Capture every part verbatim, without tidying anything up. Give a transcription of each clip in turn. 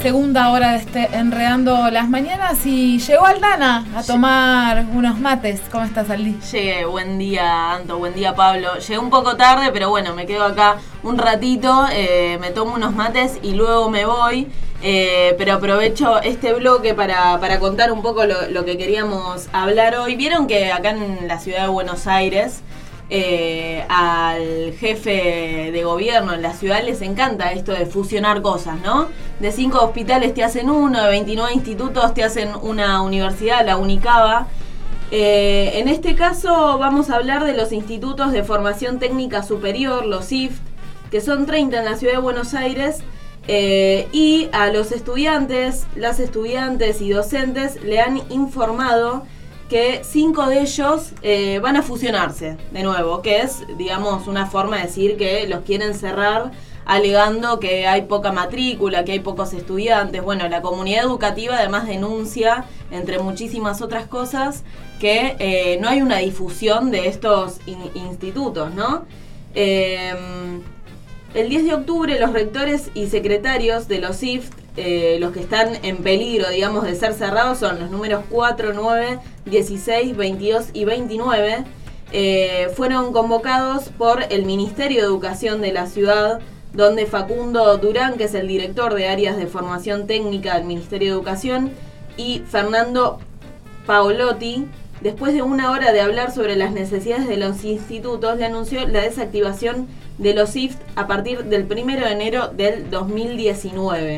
segunda hora de este Enredando las Mañanas y llegó Aldana a tomar unos mates. ¿Cómo estás, Aldi? Llegué, buen día, Anto, buen día, Pablo. Llegué un poco tarde, pero bueno, me quedo acá un ratito, eh, me tomo unos mates y luego me voy. Eh, pero aprovecho este bloque para, para contar un poco lo, lo que queríamos hablar hoy. Vieron que acá en la ciudad de Buenos Aires, eh, al jefe de gobierno en la ciudad les encanta esto de fusionar cosas, ¿no? De cinco hospitales te hacen uno, de veintinueve institutos te hacen una universidad, la Unicaba. Eh, en este caso vamos a hablar de los institutos de formación técnica superior, los I F T, que son treinta en la ciudad de Buenos Aires. Eh, y a los estudiantes, las estudiantes y docentes le han informado que cinco de ellos eh, van a fusionarse de nuevo, que es, digamos, una forma de decir que los quieren cerrar alegando que hay poca matrícula, que hay pocos estudiantes. Bueno, la comunidad educativa además denuncia, entre muchísimas otras cosas, que eh, no hay una difusión de estos in- institutos, ¿no? Eh, El diez de octubre los rectores y secretarios de los I F T, eh, los que están en peligro, digamos, de ser cerrados son los números cuatro, nueve, dieciséis, veintidós y veintinueve, eh, fueron convocados por el Ministerio de Educación de la ciudad, donde Facundo Durán, que es el director de áreas de formación técnica del Ministerio de Educación, y Fernando Paolotti, después de una hora de hablar sobre las necesidades de los institutos, le anunció la desactivación de los I F T a partir del primero de enero del dos mil diecinueve.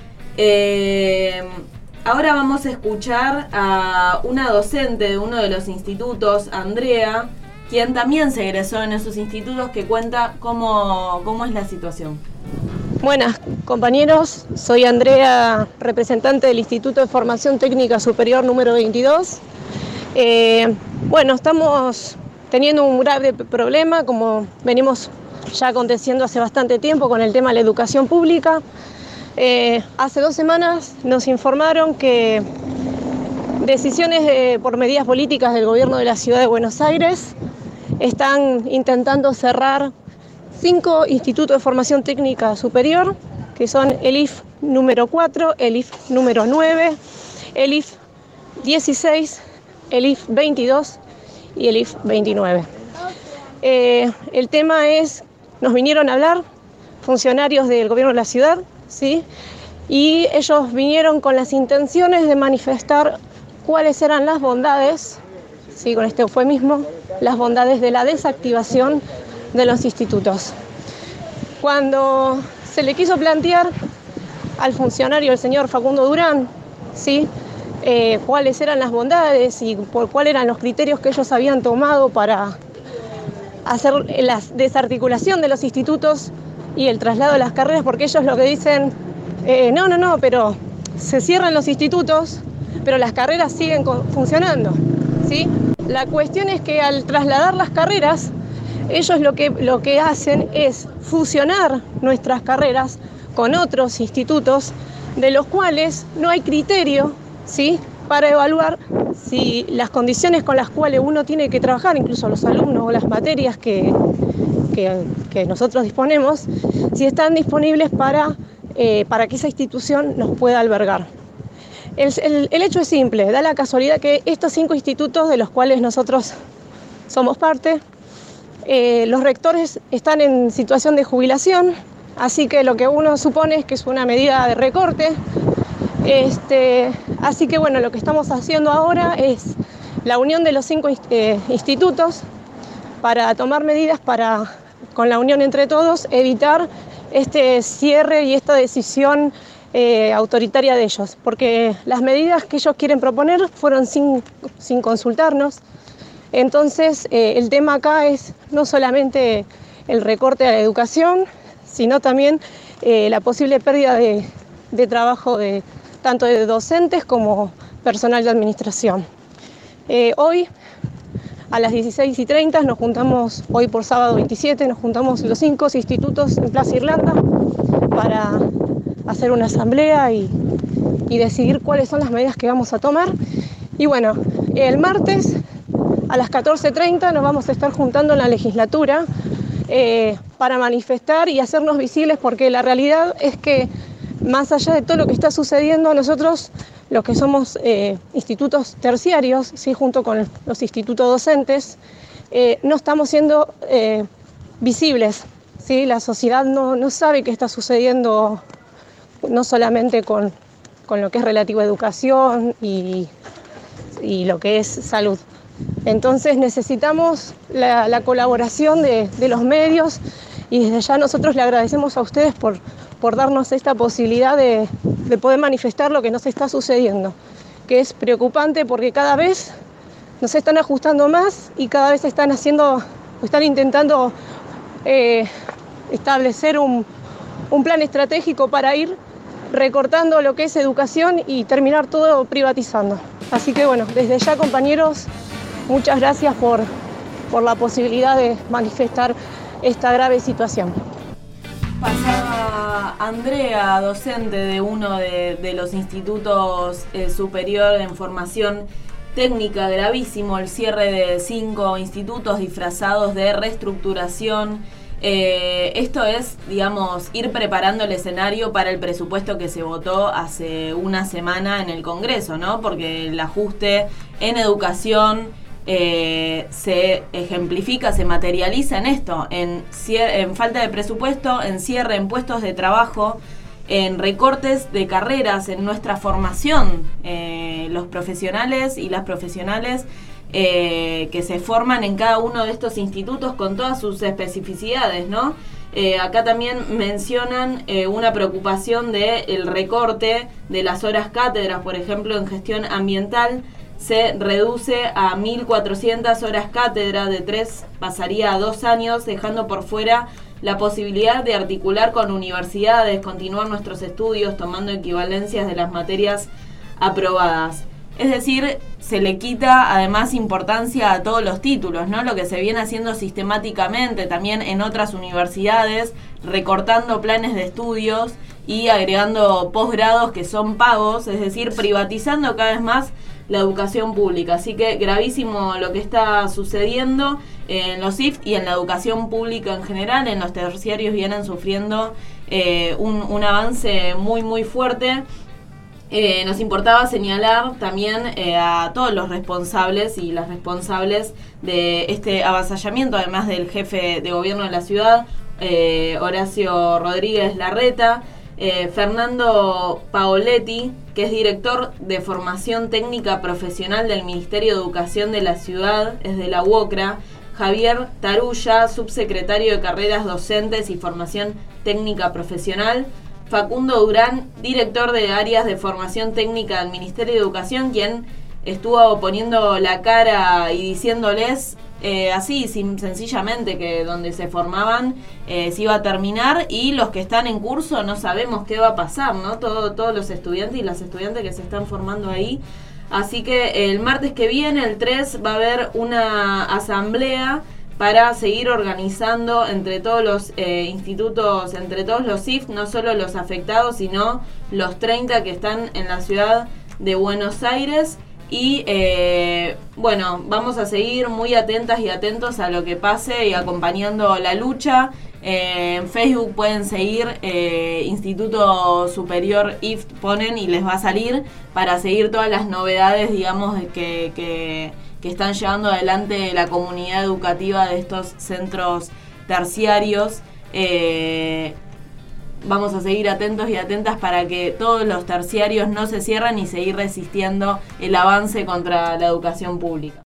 Eh, ahora vamos a escuchar a una docente de uno de los institutos, Andrea, quien también se egresó en esos institutos, que cuenta cómo, cómo es la situación. Buenas, compañeros. Soy Andrea, representante del Instituto de Formación Técnica Superior número veintidós. Eh, bueno, estamos teniendo un grave problema, como venimos ya aconteciendo hace bastante tiempo con el tema de la educación pública. Eh, hace dos semanas nos informaron que decisiones de, por medidas políticas del gobierno de la ciudad de Buenos Aires están intentando cerrar cinco institutos de formación técnica superior, que son el I F número cuatro, el I F número nueve, el I F dieciséis, el I F veintidós y el I F veintinueve. Eh, el tema es, nos vinieron a hablar funcionarios del gobierno de la ciudad, ¿sí? Y ellos vinieron con las intenciones de manifestar cuáles eran las bondades, ¿sí? Con este eufemismo, las bondades de la desactivación de los institutos. Cuando se le quiso plantear al funcionario, el señor Facundo Durán, ¿sí? Eh, cuáles eran las bondades y por cuáles eran los criterios que ellos habían tomado para hacer la desarticulación de los institutos y el traslado de las carreras, porque ellos lo que dicen, eh, no, no, no, pero se cierran los institutos, pero las carreras siguen con, funcionando, ¿sí? La cuestión es que al trasladar las carreras, ellos lo que, lo que hacen es fusionar nuestras carreras con otros institutos, de los cuales no hay criterio, ¿sí? Para evaluar si las condiciones con las cuales uno tiene que trabajar, incluso los alumnos o las materias que, que, que nosotros disponemos, si están disponibles para, eh, para que esa institución nos pueda albergar. El, el, el hecho es simple, da la casualidad que estos cinco institutos de los cuales nosotros somos parte, eh, los rectores están en situación de jubilación, así que lo que uno supone es que es una medida de recorte. Este, así que bueno, lo que estamos haciendo ahora es la unión de los cinco eh, institutos para tomar medidas para, con la unión entre todos, evitar este cierre y esta decisión eh, autoritaria de ellos, porque las medidas que ellos quieren proponer fueron sin, sin consultarnos. Entonces eh, el tema acá es no solamente el recorte a la educación, sino también eh, la posible pérdida de, de trabajo de tanto de docentes como personal de administración. Eh, hoy, a las dieciséis y treinta, nos juntamos, hoy por sábado veintisiete, nos juntamos los cinco institutos en Plaza Irlanda para hacer una asamblea y, y decidir cuáles son las medidas que vamos a tomar. Y bueno, el martes a las catorce treinta nos vamos a estar juntando en la legislatura eh, para manifestar y hacernos visibles, porque la realidad es que más allá de todo lo que está sucediendo, nosotros, los que somos eh, institutos terciarios, ¿sí? Junto con los institutos docentes, eh, no estamos siendo eh, visibles, ¿sí? La sociedad no, no sabe qué está sucediendo, no solamente con, con lo que es relativo a educación y, y lo que es salud. Entonces necesitamos la, la colaboración de, de los medios, y desde ya nosotros le agradecemos a ustedes por, por darnos esta posibilidad de, de poder manifestar lo que nos está sucediendo, que es preocupante porque cada vez nos están ajustando más y cada vez están haciendo, están intentando eh, establecer un, un plan estratégico para ir recortando lo que es educación y terminar todo privatizando. Así que bueno, desde ya, compañeros, muchas gracias por, por la posibilidad de manifestar esta grave situación. Pasaba Andrea, docente de uno de, de los institutos eh, superior en formación técnica. Gravísimo el cierre de cinco institutos disfrazados de reestructuración. Eh, esto es, digamos, ir preparando el escenario para el presupuesto que se votó hace una semana en el Congreso, ¿no? Porque el ajuste en educación Eh, se ejemplifica, se materializa en esto, en, en falta de presupuesto, en cierre en puestos de trabajo, en recortes de carreras, en nuestra formación. Eh, los profesionales y las profesionales eh, que se forman en cada uno de estos institutos con todas sus especificidades, ¿no? Eh, acá también mencionan eh, una preocupación del recorte de las horas cátedras, por ejemplo, en gestión ambiental. Se reduce a mil cuatrocientas horas cátedra, de tres pasaría a dos años, dejando por fuera la posibilidad de articular con universidades, continuar nuestros estudios, tomando equivalencias de las materias aprobadas. Es decir, se le quita además importancia a todos los títulos, ¿no? Lo que se viene haciendo sistemáticamente también en otras universidades, recortando planes de estudios y agregando posgrados que son pagos, es decir, privatizando cada vez más la educación pública. Así que gravísimo lo que está sucediendo en los I F T y en la educación pública en general. En los terciarios vienen sufriendo eh, un, un avance muy muy fuerte. Eh, nos importaba señalar también eh, a todos los responsables y las responsables de este avasallamiento, además del jefe de gobierno de la ciudad, eh, Horacio Rodríguez Larreta, eh, Fernando Paoletti, que es director de formación técnica profesional del Ministerio de Educación de la ciudad, es de la UOCRA, Javier Tarulla, subsecretario de Carreras Docentes y Formación Técnica Profesional, Facundo Durán, director de áreas de formación técnica del Ministerio de Educación, quien estuvo poniendo la cara y diciéndoles eh, así, sin, sencillamente, que donde se formaban eh, se iba a terminar, y los que están en curso no sabemos qué va a pasar, ¿no? Todo, todos los estudiantes y las estudiantes que se están formando ahí. Así que el martes que viene, el tres, va a haber una asamblea para seguir organizando entre todos los eh, institutos, entre todos los I F T, no solo los afectados, sino los treinta que están en la ciudad de Buenos Aires. Y eh, bueno, vamos a seguir muy atentas y atentos a lo que pase y acompañando la lucha. Eh, en Facebook pueden seguir eh, Instituto Superior I F T, ponen y les va a salir para seguir todas las novedades, digamos, que, que, que están llevando adelante la comunidad educativa de estos centros terciarios. Eh, Vamos a seguir atentos y atentas para que todos los terciarios no se cierren y seguir resistiendo el avance contra la educación pública.